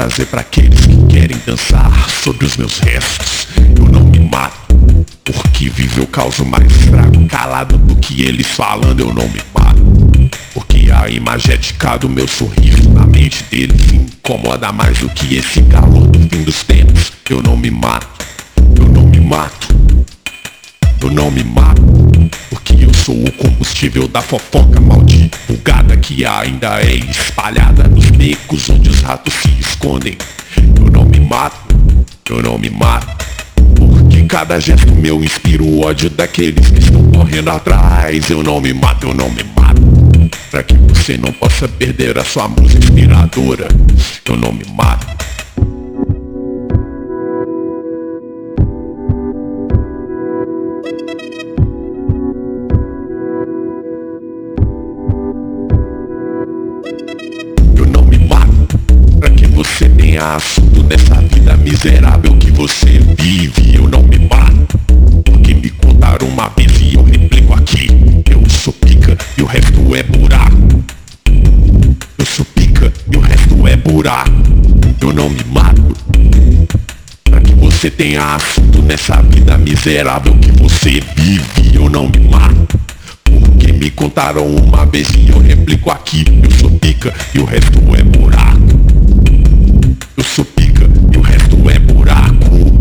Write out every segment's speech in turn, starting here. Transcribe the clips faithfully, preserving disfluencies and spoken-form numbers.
prazer pra aqueles que querem dançar sobre os meus restos. Eu não me mato, porque vivo eu causo mais estrago calado do que eles falando. Eu não me mato, porque a imagética do meu sorriso na mente deles incomoda mais do que esse calor do fim dos tempos. Eu não me mato, eu não me mato, eu não me mato, porque eu sou o combustível da fofoca mal divulgada, que ainda é espalhada nos becos onde os ratos se escondem. Eu não me mato, eu não me mato, porque cada gesto meu inspira o ódio daqueles que estão correndo atrás. Eu não me mato, eu não me mato, pra que você não possa perder a sua musa inspiradora. Eu não me mato. Eu não me mato, pra que você tenha assunto nessa vida miserável que você vive. Eu não me mato, porque me contaram uma vez e eu replico aqui. Eu sou pica e o resto é buraco. Eu sou pica e o resto é buraco. Eu não me mato, pra que você tenha assunto nessa vida miserável que você vive. Eu não me mato, porque me contaram uma vez e eu replico aqui. Eu sou pica e o resto é buraco. Eu sou pica e o resto é buraco.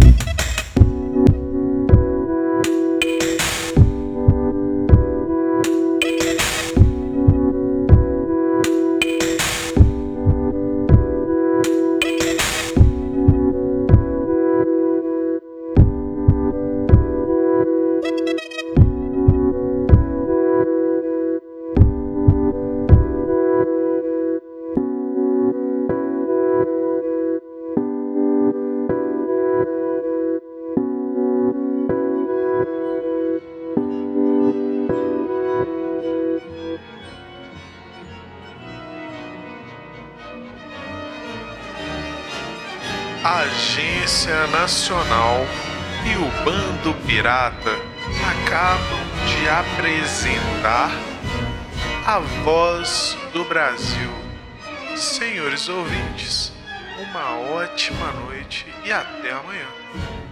Agência Nacional e o Bando Pirata acabam de apresentar A Voz do Brasil. Senhores ouvintes, uma ótima noite e até amanhã.